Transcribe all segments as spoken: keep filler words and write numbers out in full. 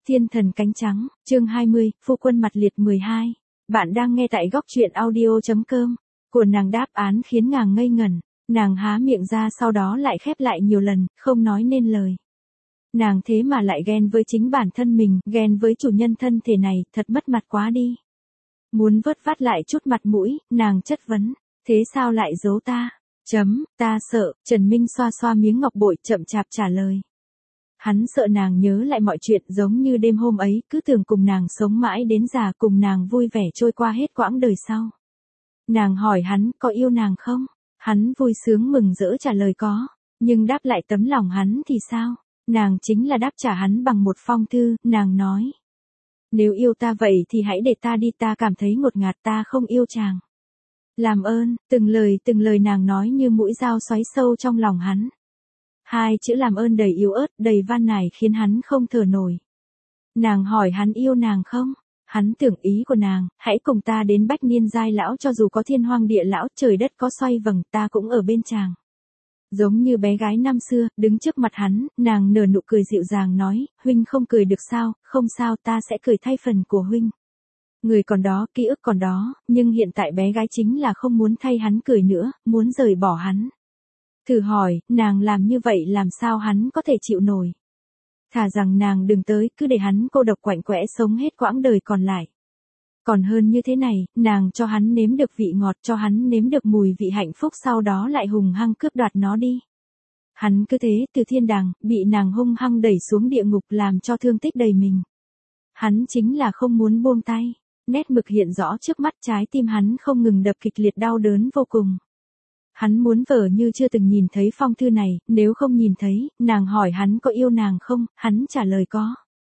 Thiên thần cánh trắng, chương hai mươi, phu quân mặt liệt mười hai. Bạn đang nghe tại góc truyện audio chấm com. Của nàng đáp án khiến nàng ngây ngẩn. Nàng há miệng ra sau đó lại khép lại nhiều lần, không nói nên lời. Nàng thế mà lại ghen với chính bản thân mình, ghen với chủ nhân thân thể này, thật mất mặt quá đi. Muốn vớt vát lại chút mặt mũi, nàng chất vấn. Thế sao lại giấu ta? Chấm, ta sợ, Trần Minh xoa xoa miếng ngọc bội chậm chạp trả lời. Hắn sợ nàng nhớ lại mọi chuyện giống như đêm hôm ấy, cứ tưởng cùng nàng sống mãi đến già, cùng nàng vui vẻ trôi qua hết quãng đời sau. Nàng hỏi hắn có yêu nàng không? Hắn vui sướng mừng rỡ trả lời có, nhưng đáp lại tấm lòng hắn thì sao? Nàng chính là đáp trả hắn bằng một phong thư, nàng nói. Nếu yêu ta vậy thì hãy để ta đi, ta cảm thấy ngột ngạt, ta không yêu chàng. Làm ơn, từng lời từng lời nàng nói như mũi dao xoáy sâu trong lòng hắn. Hai chữ làm ơn đầy yếu ớt, đầy van nài khiến hắn không thở nổi. Nàng hỏi hắn yêu nàng không? Hắn tưởng ý của nàng, hãy cùng ta đến bách niên giai lão, cho dù có thiên hoang địa lão, trời đất có xoay vầng, ta cũng ở bên chàng. Giống như bé gái năm xưa, đứng trước mặt hắn, nàng nở nụ cười dịu dàng nói, huynh không cười được sao, không sao, ta sẽ cười thay phần của huynh. Người còn đó, ký ức còn đó, nhưng hiện tại bé gái chính là không muốn thay hắn cười nữa, muốn rời bỏ hắn. Thử hỏi, nàng làm như vậy làm sao hắn có thể chịu nổi. Thà rằng nàng đừng tới, cứ để hắn cô độc quạnh quẽ sống hết quãng đời còn lại. Còn hơn như thế này, nàng cho hắn nếm được vị ngọt, cho hắn nếm được mùi vị hạnh phúc, sau đó lại hùng hăng cướp đoạt nó đi. Hắn cứ thế, từ thiên đàng, bị nàng hung hăng đẩy xuống địa ngục, làm cho thương tích đầy mình. Hắn chính là không muốn buông tay. Nét mực hiện rõ trước mắt, trái tim hắn không ngừng đập kịch liệt, đau đớn vô cùng. Hắn muốn vờ như chưa từng nhìn thấy phong thư này, nếu không nhìn thấy, nàng hỏi hắn có yêu nàng không, hắn trả lời có.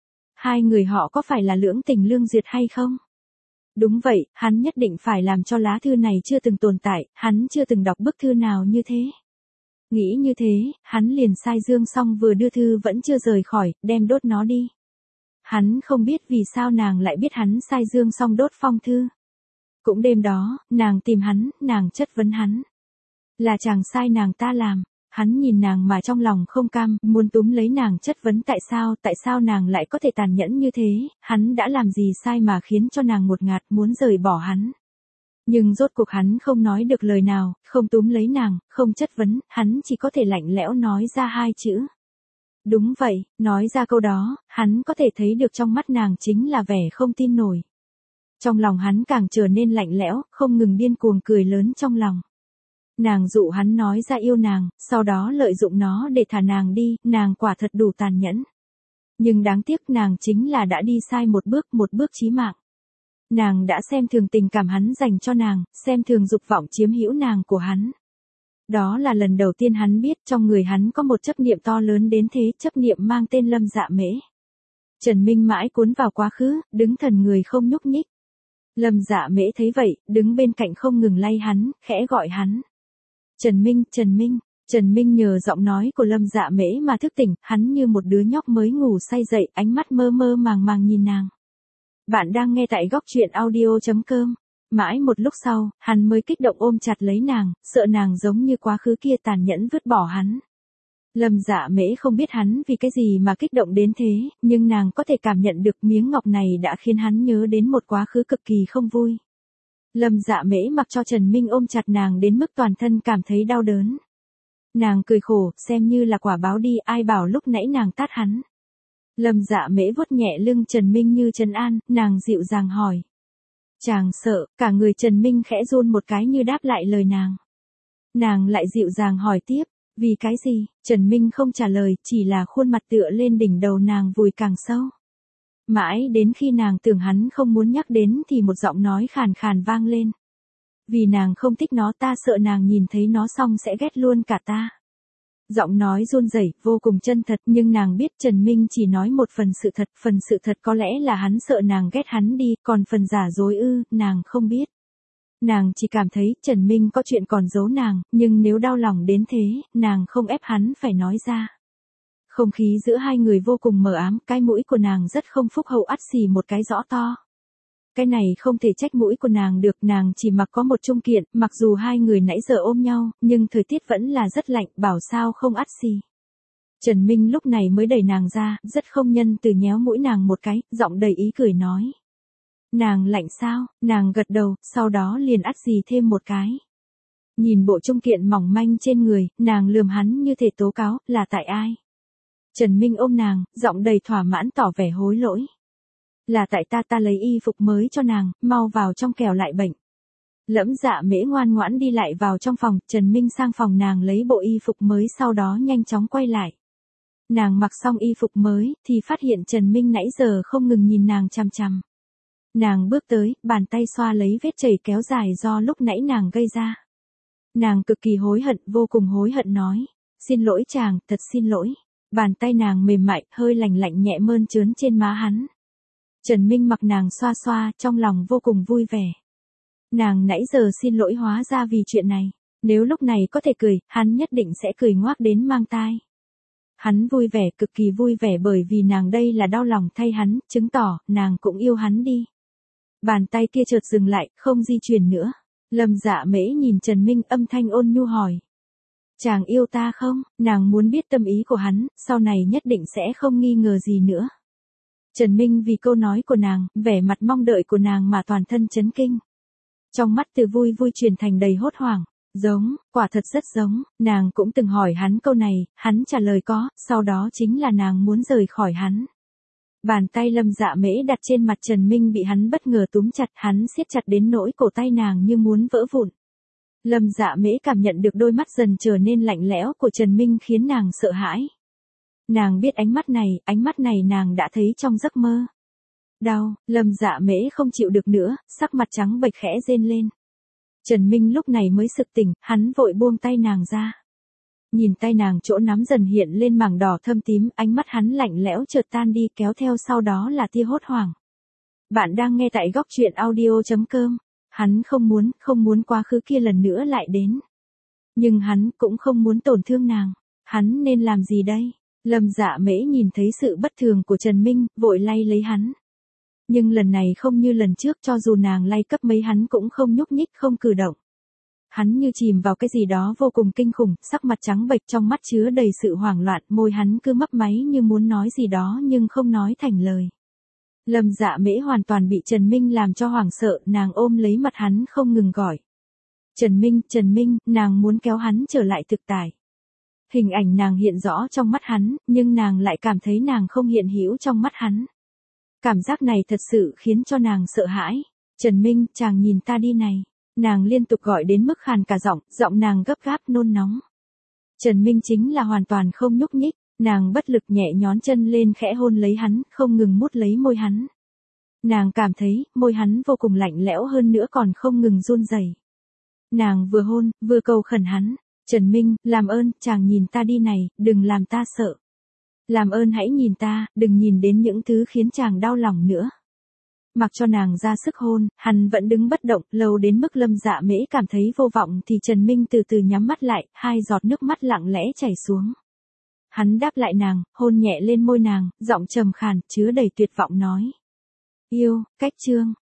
Hai người họ có phải là lưỡng tình lương duyệt hay không? Đúng vậy, hắn nhất định phải làm cho lá thư này chưa từng tồn tại, hắn chưa từng đọc bức thư nào như thế. Nghĩ như thế, hắn liền sai dương xong vừa đưa thư vẫn chưa rời khỏi, đem đốt nó đi. Hắn không biết vì sao nàng lại biết hắn sai dương xong đốt phong thư. Cũng đêm đó, nàng tìm hắn, nàng chất vấn hắn. Là chàng sai nàng ta làm. Hắn nhìn nàng mà trong lòng không cam, muốn túm lấy nàng chất vấn tại sao, tại sao nàng lại có thể tàn nhẫn như thế, hắn đã làm gì sai mà khiến cho nàng ngột ngạt muốn rời bỏ hắn. Nhưng rốt cuộc hắn không nói được lời nào, không túm lấy nàng, không chất vấn, hắn chỉ có thể lạnh lẽo nói ra hai chữ. Đúng vậy, nói ra câu đó, hắn có thể thấy được trong mắt nàng chính là vẻ không tin nổi. Trong lòng hắn càng trở nên lạnh lẽo, không ngừng điên cuồng cười lớn trong lòng. Nàng dụ hắn nói ra yêu nàng, sau đó lợi dụng nó để thả nàng đi, nàng quả thật đủ tàn nhẫn. Nhưng đáng tiếc nàng chính là đã đi sai một bước, một bước chí mạng. Nàng đã xem thường tình cảm hắn dành cho nàng, xem thường dục vọng chiếm hữu nàng của hắn. Đó là lần đầu tiên hắn biết trong người hắn có một chấp niệm to lớn đến thế, chấp niệm mang tên Lâm Dạ Mễ. Trần Minh mãi cuốn vào quá khứ, đứng thần người không nhúc nhích. Lâm Dạ Mễ thấy vậy, đứng bên cạnh không ngừng lay hắn, khẽ gọi hắn. Trần Minh, Trần Minh, Trần Minh nhờ giọng nói của Lâm Dạ Mễ mà thức tỉnh, hắn như một đứa nhóc mới ngủ say dậy, ánh mắt mơ mơ màng màng nhìn nàng. Bạn đang nghe tại góc truyện audio chấm com. Mãi một lúc sau, hắn mới kích động ôm chặt lấy nàng, sợ nàng giống như quá khứ kia tàn nhẫn vứt bỏ hắn. Lâm Dạ Mễ không biết hắn vì cái gì mà kích động đến thế, nhưng nàng có thể cảm nhận được miếng ngọc này đã khiến hắn nhớ đến một quá khứ cực kỳ không vui. Lâm Dạ Mễ mặc cho Trần Minh ôm chặt nàng đến mức toàn thân cảm thấy đau đớn. Nàng cười khổ, xem như là quả báo đi, ai bảo lúc nãy nàng tát hắn. Lâm Dạ Mễ vuốt nhẹ lưng Trần Minh như trấn an, nàng dịu dàng hỏi. Chàng sợ, cả người Trần Minh khẽ run một cái như đáp lại lời nàng. Nàng lại dịu dàng hỏi tiếp, vì cái gì? Trần Minh không trả lời, chỉ là khuôn mặt tựa lên đỉnh đầu nàng vùi càng sâu. Mãi đến khi nàng tưởng hắn không muốn nhắc đến thì một giọng nói khàn khàn vang lên. Vì nàng không thích nó, ta sợ nàng nhìn thấy nó xong sẽ ghét luôn cả ta. Giọng nói run rẩy, vô cùng chân thật, nhưng nàng biết Trần Minh chỉ nói một phần sự thật, phần sự thật có lẽ là hắn sợ nàng ghét hắn đi, còn phần giả dối ư, nàng không biết. Nàng chỉ cảm thấy Trần Minh có chuyện còn giấu nàng, nhưng nếu đau lòng đến thế, nàng không ép hắn phải nói ra. Không khí giữa hai người vô cùng mờ ám, cái mũi của nàng rất không phúc hậu, ắt xì một cái rõ to. Cái này không thể trách mũi của nàng được, nàng chỉ mặc có một trung kiện, mặc dù hai người nãy giờ ôm nhau, nhưng thời tiết vẫn là rất lạnh, bảo sao không ắt xì. Trần Minh lúc này mới đẩy nàng ra, rất không nhân từ nhéo mũi nàng một cái, giọng đầy ý cười nói. Nàng lạnh sao, nàng gật đầu, sau đó liền ắt gì thêm một cái. Nhìn bộ trung kiện mỏng manh trên người, nàng lườm hắn như thể tố cáo, là tại ai? Trần Minh ôm nàng, giọng đầy thỏa mãn tỏ vẻ hối lỗi. Là tại ta ta lấy y phục mới cho nàng, mau vào trong kẻo lại bệnh. Lẫm Dạ Mễ ngoan ngoãn đi lại vào trong phòng, Trần Minh sang phòng nàng lấy bộ y phục mới sau đó nhanh chóng quay lại. Nàng mặc xong y phục mới, thì phát hiện Trần Minh nãy giờ không ngừng nhìn nàng chằm chằm. Nàng bước tới, bàn tay xoa lấy vết chảy kéo dài do lúc nãy nàng gây ra. Nàng cực kỳ hối hận, vô cùng hối hận nói. Xin lỗi chàng, thật xin lỗi. Bàn tay nàng mềm mại, hơi lạnh lạnh nhẹ mơn trớn trên má hắn. Trần Minh mặc nàng xoa xoa, trong lòng vô cùng vui vẻ. Nàng nãy giờ xin lỗi hóa ra vì chuyện này. Nếu lúc này có thể cười, hắn nhất định sẽ cười ngoác đến mang tai. Hắn vui vẻ, cực kỳ vui vẻ bởi vì nàng đây là đau lòng thay hắn, chứng tỏ, nàng cũng yêu hắn đi. Bàn tay kia chợt dừng lại, không di chuyển nữa. Lâm Dạ Mễ nhìn Trần Minh âm thanh ôn nhu hỏi. Chàng yêu ta không? Nàng muốn biết tâm ý của hắn, sau này nhất định sẽ không nghi ngờ gì nữa. Trần Minh vì câu nói của nàng, vẻ mặt mong đợi của nàng mà toàn thân chấn kinh. Trong mắt từ vui vui chuyển thành đầy hốt hoảng. Giống, quả thật rất giống, nàng cũng từng hỏi hắn câu này, hắn trả lời có, sau đó chính là nàng muốn rời khỏi hắn. Bàn tay Lâm Dạ Mễ đặt trên mặt Trần Minh bị hắn bất ngờ túm chặt, hắn siết chặt đến nỗi cổ tay nàng như muốn vỡ vụn. Lâm Dạ Mễ cảm nhận được đôi mắt dần trở nên lạnh lẽo của Trần Minh khiến nàng sợ hãi. Nàng biết ánh mắt này, ánh mắt này nàng đã thấy trong giấc mơ. Đau, Lâm Dạ Mễ không chịu được nữa, sắc mặt trắng bệch khẽ rên lên. Trần Minh lúc này mới sực tỉnh, hắn vội buông tay nàng ra. Nhìn tay nàng chỗ nắm dần hiện lên mảng đỏ thâm tím, ánh mắt hắn lạnh lẽo chợt tan đi kéo theo sau đó là tia hốt hoảng. Bạn đang nghe tại góc truyện audio chấm com. Hắn không muốn, không muốn quá khứ kia lần nữa lại đến. Nhưng hắn cũng không muốn tổn thương nàng. Hắn nên làm gì đây? Lâm Dạ Mễ nhìn thấy sự bất thường của Trần Minh, vội lay lấy hắn. Nhưng lần này không như lần trước, cho dù nàng lay cấp mấy hắn cũng không nhúc nhích, không cử động. Hắn như chìm vào cái gì đó vô cùng kinh khủng, sắc mặt trắng bệch, trong mắt chứa đầy sự hoảng loạn, môi hắn cứ mấp máy như muốn nói gì đó nhưng không nói thành lời. Lâm Dạ Mễ hoàn toàn bị Trần Minh làm cho hoảng sợ, nàng ôm lấy mặt hắn không ngừng gọi. Trần Minh, Trần Minh, nàng muốn kéo hắn trở lại thực tại. Hình ảnh nàng hiện rõ trong mắt hắn, nhưng nàng lại cảm thấy nàng không hiện hữu trong mắt hắn. Cảm giác này thật sự khiến cho nàng sợ hãi. Trần Minh, chàng nhìn ta đi này. Nàng liên tục gọi đến mức khàn cả giọng, giọng nàng gấp gáp nôn nóng. Trần Minh chính là hoàn toàn không nhúc nhích, nàng bất lực nhẹ nhón chân lên khẽ hôn lấy hắn, không ngừng mút lấy môi hắn. Nàng cảm thấy, môi hắn vô cùng lạnh lẽo hơn nữa còn không ngừng run rẩy. Nàng vừa hôn, vừa cầu khẩn hắn. Trần Minh, làm ơn, chàng nhìn ta đi này, đừng làm ta sợ. Làm ơn hãy nhìn ta, đừng nhìn đến những thứ khiến chàng đau lòng nữa. Mặc cho nàng ra sức hôn, hắn vẫn đứng bất động, lâu đến mức Lâm Dạ Mễ cảm thấy vô vọng thì Trần Minh từ từ nhắm mắt lại, hai giọt nước mắt lặng lẽ chảy xuống. Hắn đáp lại nàng, hôn nhẹ lên môi nàng, giọng trầm khàn, chứa đầy tuyệt vọng nói. Yêu, cách chương,